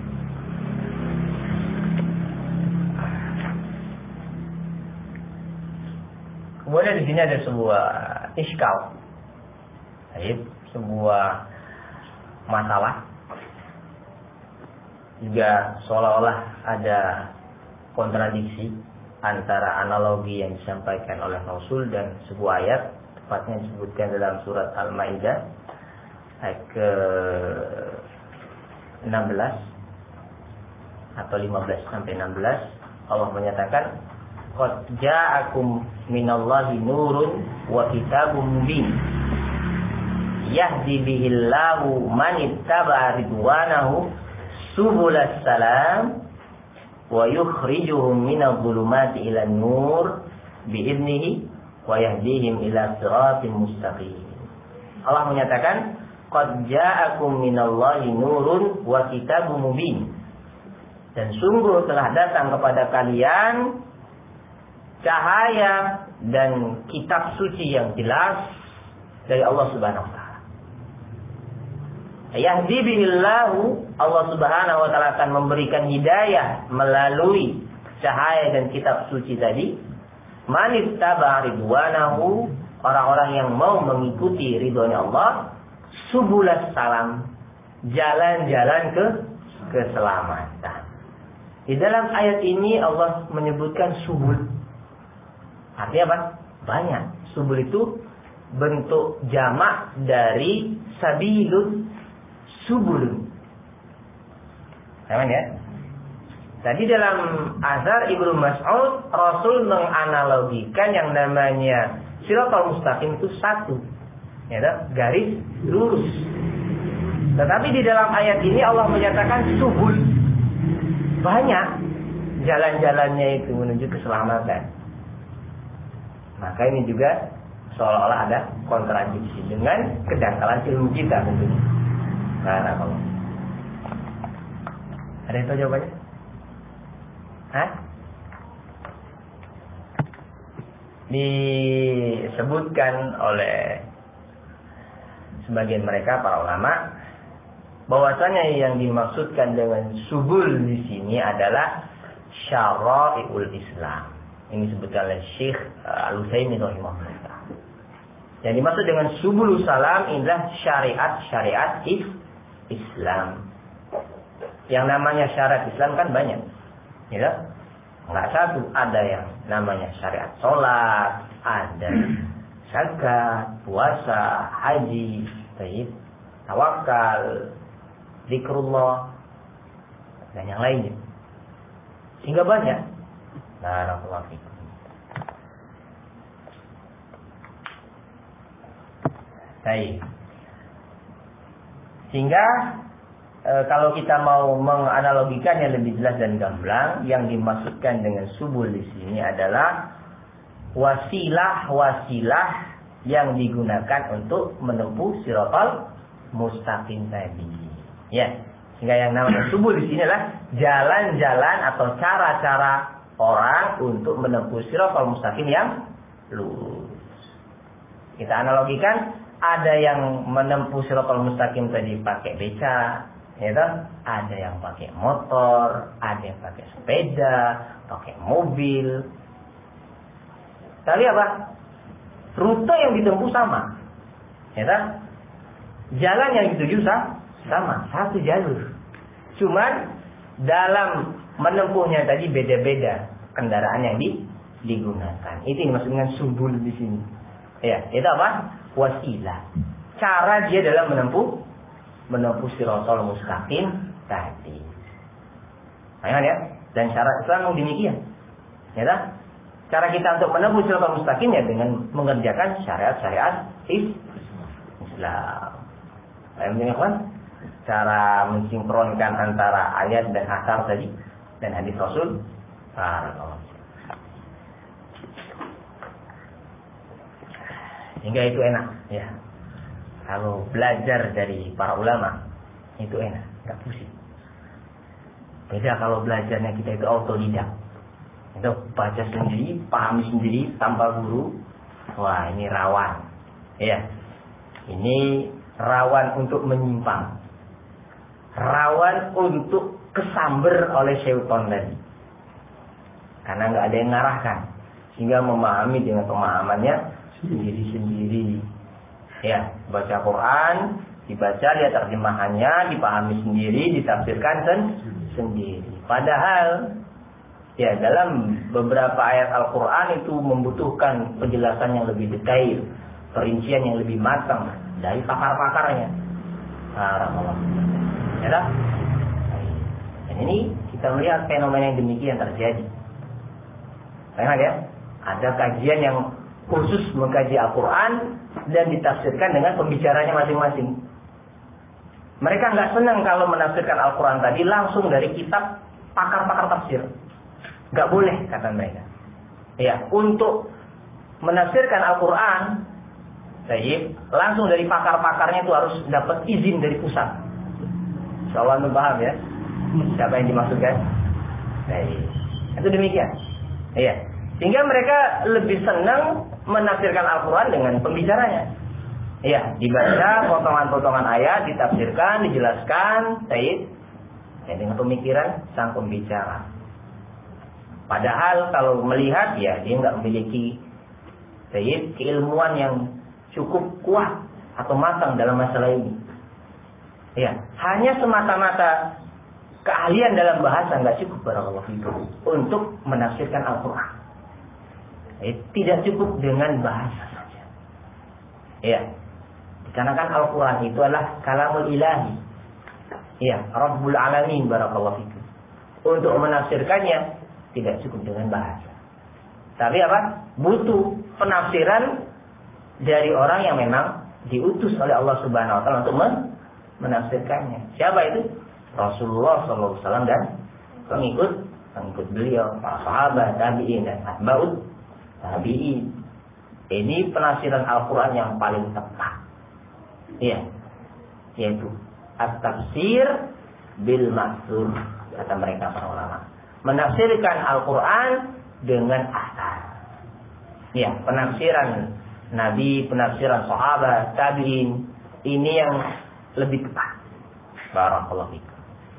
Kemudian di sini ada sebuah iskal, baik, sebuah masalah, juga seolah-olah ada kontradiksi antara analogi yang disampaikan oleh Rasul dan sebuah ayat, tepatnya disebutkan dalam surat Al-Maidah ayat ke enam belas atau lima belas sampai enam belas. Allah menyatakan, qad ja'akum minallahi nurun wa kitabun mubin yahdi bihillahu man ittaba'a ridwanahu subulas salam wa yukhrijuhum minadh dhulumati ilan nur bi'idnihi wa yahdihim ila siratin mustaqim. Allah menyatakan, qad ja'akum minallahi nurun wa kitabun mubin, dan sungguh telah datang kepada kalian cahaya dan kitab suci yang jelas dari Allah Subhanahu wa taala. Yahdi bihillahu Allah Subhanahu wa taala akan memberikan hidayah melalui cahaya dan kitab suci tadi. Man ittaba ridwanahu, orang-orang yang mau mengikuti ridhonya Allah, subulas salam, jalan-jalan ke keselamatan. Di dalam ayat ini Allah menyebutkan subul. Artinya apa? Banyak. Subul itu bentuk jamak dari sabilun, subulun. Sama ya? Tadi dalam azhar Ibnu Mas'ud, Rasul menganalogikan yang namanya Shiratal Mustaqim itu satu, ya, garis lurus. Tetapi di dalam ayat ini Allah menyatakan subul, banyak jalan-jalannya itu menuju keselamatan. Maka ini juga seolah-olah ada kontradiksi dengan kedangkalan ilmu kita tentunya. Nah, kalau ada yang tahu jawabannya? Hah? Disebutkan oleh sebagian mereka para ulama bahwasanya yang dimaksudkan dengan subul di sini adalah syara'iul Islam. Ini disebutkan oleh Syekh Al-Utsaimin rahimahullah. Yang dimaksud dengan subul salam adalah syariat-syariat Islam. Yang namanya syariat Islam kan banyak. Ya, enggak satu, ada yang namanya syariat sholat, ada zakat, puasa, haji, tawakal, zikrullah, dan yang lainnya. Sehingga banyak. Barakallahu fikum. Baik. Sehingga e, kalau kita mau menganalogikannya lebih jelas dan gamblang, yang dimaksudkan dengan subul di sini adalah wasilah-wasilah yang digunakan untuk menempuh siratal mustaqim tadi. Ya, sehingga yang namanya subul di sini adalah jalan-jalan atau cara-cara orang untuk menempuh siratal mustaqim yang lurus. Kita analogikan, ada yang menempuh siratal mustaqim tadi pakai beca, ya kan? Ada yang pakai motor, ada yang pakai sepeda, pakai mobil. Tapi apa? Rute yang ditempuh sama, ya kan? Jalan yang dituju sama, satu jalur. Cuman dalam menempuhnya tadi beda-beda kendaraan yang di, digunakan. Itu yang dimaksud dengan subul di sini. Ya, itu apa? Wasilah. Cara dia dalam menempuh menempuh siratal mustaqim tadi. Ayo ya. Dan syarat Islam demikian. Ya kan? Cara kita untuk menempuh siratal mustaqim ya dengan mengerjakan syariat-syariat Islam. Paham ya, kawan? Cara mensinkronkan antara ayat dan asar tadi dan hadis Rasul. Barakallahu. Sehingga itu enak, ya. Kalau belajar dari para ulama itu enak, nggak pusing. Beda kalau belajarnya kita itu autodidak, itu baca sendiri, pahami sendiri tanpa guru. Wah, ini rawan, ya. Ini rawan untuk menyimpang, rawan untuk kesamber oleh syaitan tadi, karena nggak ada yang ngarahkan, sehingga memahami dengan pemahamannya sendiri-sendiri. Ya, baca Quran, dibaca, lihat terjemahannya, dipahami sendiri, ditafsirkan sen- sendiri. Padahal ya dalam beberapa ayat Al-Quran itu membutuhkan penjelasan yang lebih detail, perincian yang lebih matang dari pakar-pakarnya. Barakallahu. Ya dah? Dan ini kita melihat fenomena yang demikian terjadi. Lihat ya, ada kajian yang khusus mengkaji Al-Quran dan ditafsirkan dengan pembicaranya masing-masing. Mereka nggak senang kalau menafsirkan Al-Quran tadi langsung dari kitab pakar-pakar tafsir. Nggak boleh, kata mereka. Ya, untuk menafsirkan Al-Quran, langsung dari pakar-pakarnya itu harus dapat izin dari pusat. Insyaallah anda paham ya, siapa yang dimaksudkan? Baik, itu demikian. Iya. Sehingga mereka lebih senang menafsirkan Al-Quran dengan pembicaranya. Iya, dibaca potongan-potongan ayat, ditafsirkan, dijelaskan, baik, Ya, dengan pemikiran sang pembicara. Padahal kalau melihat ya dia nggak memiliki sayyid, keilmuan yang cukup kuat atau matang dalam masalah ini. Ya, hanya semata-mata keahlian dalam bahasa nggak cukup barakallahu fikum untuk menafsirkan Al-Quran. Ya, tidak cukup dengan bahasa saja. Ya, dikarenakan Al-Quran itu adalah kalamul ilahi. Ya, Rabbul Alamin barakallahu fikum. Untuk menafsirkannya tidak cukup dengan bahasa. Tapi apa? Butuh penafsiran dari orang yang memang diutus oleh Allah Subhanahu wa taala untuk menafsirkannya. Siapa itu? Rasulullah sallallahu alaihi wasallam dan pengikut pengikut beliau, para sahabat, tabi'in dan atba'ut tabi'in. Ini penafsiran Al-Qur'an yang paling tepat. Iya. Yaitu at-tafsir bil ma'thur, kata mereka para ulama. Menafsirkan Al-Qur'an dengan asar. Ya, penafsiran Nabi, penafsiran sahabat, tabi'in, ini yang lebih tepat. Barakallahu fikum.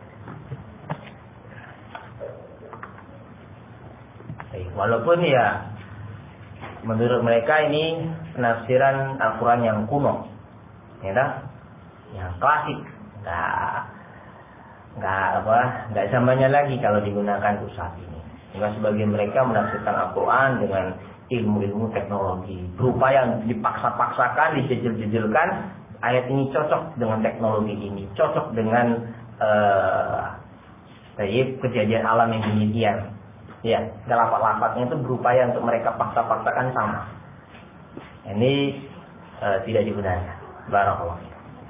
Walaupun ya menurut mereka ini penafsiran Al-Quran yang kuno, ya, yang klasik, nggak nggak apa, nggak zamannya lagi kalau digunakan untuk saat ini. Sehingga sebagian mereka menafsirkan Al-Quran dengan ilmu-ilmu teknologi, berupaya dipaksa-paksakan, dijejel-jejelkan. Ayat ini cocok dengan teknologi ini, cocok dengan uh, kejadian alam yang demikian. Ya, lapat-lapatnya itu berupaya untuk mereka paksa-paksakan sama. Ini uh, tidak digunakan. Barakallahu.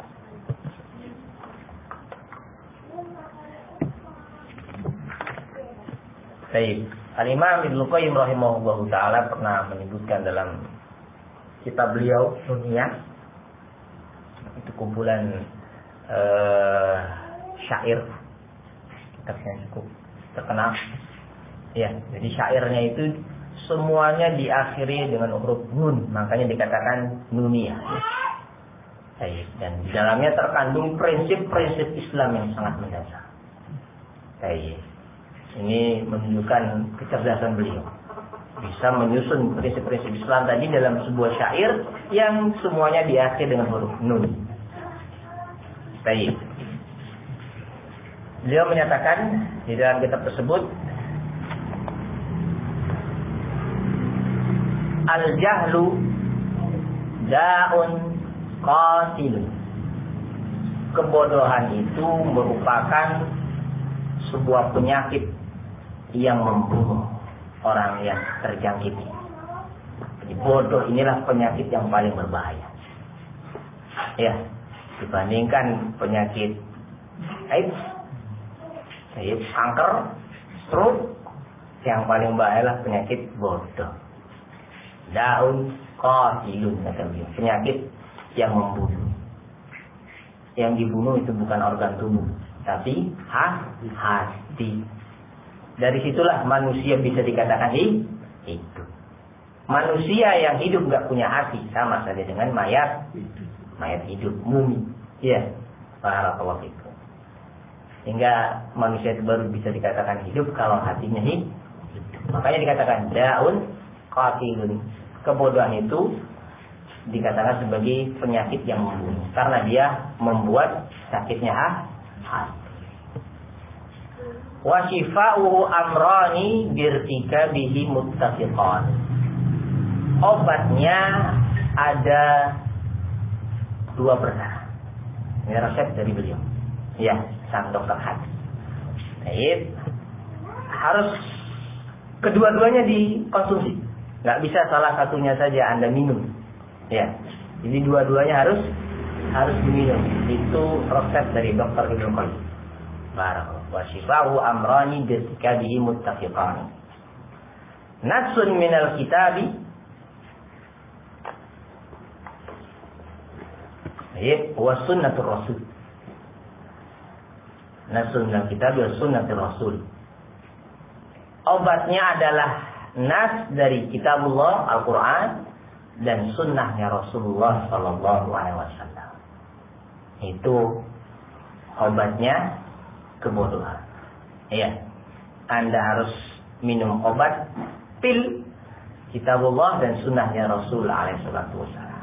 Baik, Al-Imam Ibnu Qayyim rahimahullahu taala pernah menyebutkan dalam kitab beliau Dunia, itu kumpulan uh, syair, kitab yang cukup terkenal. Ya, jadi syairnya itu semuanya diakhiri dengan huruf nun, makanya dikatakan Nunia. Baik, dan di dalamnya terkandung prinsip-prinsip Islam yang sangat mendasar. Baik. Ini menunjukkan kecerdasan beliau. Bisa menyusun prinsip-prinsip Islam tadi dalam sebuah syair yang semuanya diakhiri dengan huruf nun. Baik. Beliau menyatakan di dalam kitab tersebut, al-jahlu da'un qatilun. Kebodohan itu merupakan sebuah penyakit yang membunuh orang yang terjangkit. Jadi bodoh inilah penyakit yang paling berbahaya. Ya, dibandingkan penyakit AIDS, AIDS, kanker, stroke, yang paling bahaya adalah penyakit bodoh. Daun qatilun, kata beliau, penyakit yang membunuh. Yang dibunuh itu bukan organ tubuh, tapi hati. Dari situlah manusia bisa dikatakan hidup. Manusia yang hidup nggak punya hati sama saja dengan mayat, mayat hidup, mumi. Ya, barakallahu fikum. Sehingga manusia itu baru bisa dikatakan hidup kalau hatinya hidup. Makanya dikatakan daun qatilun. Kebodohan itu dikatakan sebagai penyakit yang membunuh karena dia membuat sakitnya hati. Wa shifa'uhu amrani birtikabihi muttafiqan. Obatnya ada dua perkara. Ini resep dari beliau. Ya, sang dokter hati. Baik. Harus kedua-duanya dikonsumsi. Nggak bisa salah satunya saja Anda minum. Ya. Jadi dua-duanya harus harus diminum. Itu resep dari dokter Ibnu Qayyim. Barakallahu. Wa shifa'u amrani birtikabihi muttafiqan. Nasun minal kitabi. Baik, wa sunnatur rasul. Nasun minal kitabi wa sunnatur rasul. Obatnya adalah nas dari kitabullah Al-Quran dan sunnahnya Rasulullah Sallallahu Alaihi Wasallam. Itu obatnya kebodohan. Iya. Anda harus minum obat pil kitabullah dan sunnahnya Rasul alaihi salatu wasallam.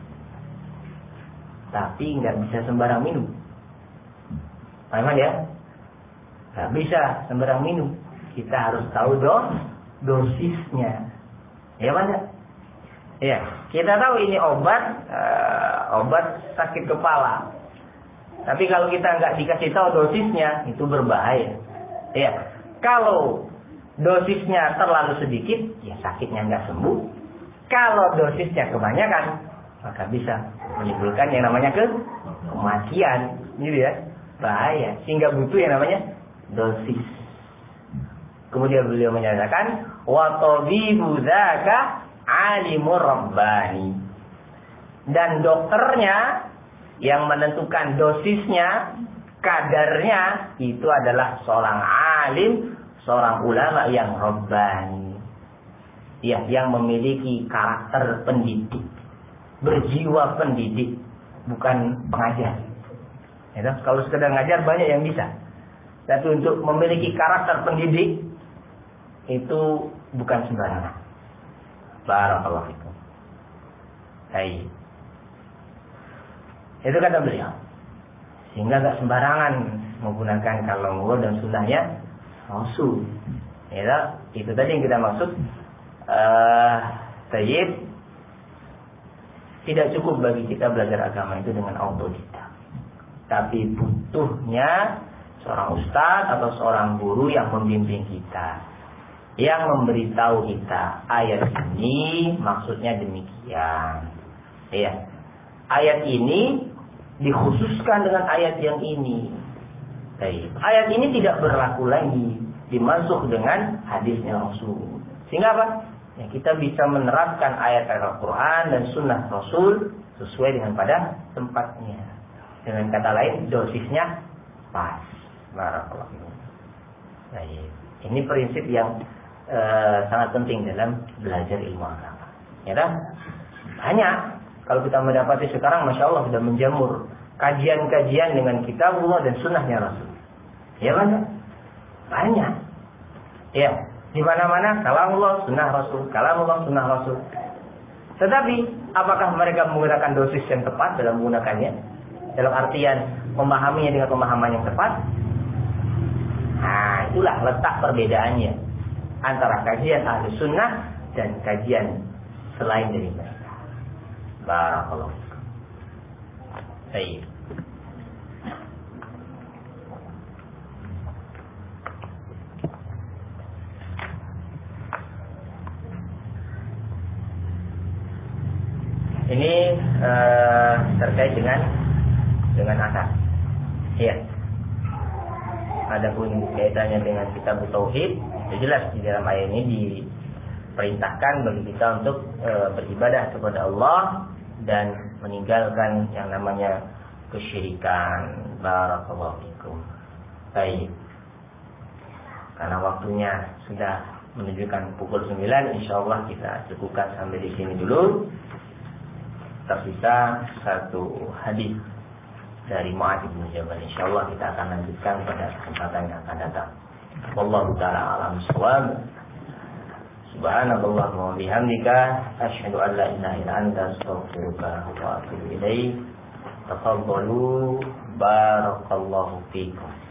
Tapi nggak bisa sembarang minum. Paham ya? Nggak bisa sembarang minum. Kita harus tahu dos dosisnya. Ya mana? Ya, kita tahu ini obat uh, obat sakit kepala. Tapi kalau kita nggak dikasih tahu dosisnya, itu berbahaya. Ya, kalau dosisnya terlalu sedikit, ya sakitnya nggak sembuh. Kalau dosisnya kebanyakan, maka bisa menimbulkan yang namanya ke kematian, gitu ya, bahaya. Sehingga butuh yang namanya dosis. Kemudian beliau menyatakan, wa tabibu dzaka alimur rabbani. Dan dokternya yang menentukan dosisnya, kadarnya, itu adalah seorang alim, seorang ulama yang rabbani. Ya, yang memiliki karakter pendidik, berjiwa pendidik, bukan pengajar. Ya, kalau sekedar ngajar banyak yang bisa. Tapi untuk memiliki karakter pendidik itu bukan sembarangan. Barakallahu fikum. Baik. Itu kata beliau. Sehingga enggak sembarangan menggunakan kalung dan sunnahnya Rasul. Ya, itu tadi yang kita maksud. Uh, Tayyib, tidak cukup bagi kita belajar agama itu dengan autodidak. Tapi butuhnya seorang ustadz atau seorang guru yang membimbing kita, yang memberitahu kita ayat ini maksudnya demikian. Ya, ayat ini dikhususkan dengan ayat yang ini. Baik. Ayat ini tidak berlaku lagi, dimasuk dengan hadisnya Rasul. Sehingga apa? Ya, kita bisa menerapkan ayat Al-Quran dan sunnah Rasul sesuai dengan pada tempatnya. Dengan kata lain, dosisnya pas. Barakallahu fikum. Baik. Ini prinsip yang uh, sangat penting dalam belajar ilmu agama. Ya kan? Banyak. Kalau kita mendapati sekarang, masya Allah sudah menjamur kajian-kajian dengan kitabullah dan sunnahnya Rasul. Ya banyak. Banyak. Ya. Di mana-mana kalamullah sunnah Rasul, kalamullah sunnah Rasul. Tetapi apakah mereka menggunakan dosis yang tepat dalam menggunakannya? Dalam artian memahaminya dengan pemahaman yang tepat? Nah, itulah letak perbedaannya antara kajian ahli sunnah dan kajian selain dari mereka. Barakallahu fikum. Baik. Ini uh, terkait dengan dengan asar. Iya. Adapun kaitannya dengan kitab tauhid, jelas di dalam ayat ini diperintahkan bagi kita untuk uh, beribadah kepada Allah dan meninggalkan yang namanya kesyirikan. Barakallahu fikum. Baik. Karena waktunya sudah menunjukkan pukul sembilan, insyaallah kita cukupkan sampai di sini dulu. Tersisa satu hadis dari Mu'adz bin Jabal. Insyaallah kita akan lanjutkan pada kesempatan yang akan datang. Wallahu ta'ala a'lam bissawab. Subhanallah wa bihamdika asyhadu an la ilaha illa anta astaghfiruka wa atubu ilaik. Tafadhalu barakallahu fikum.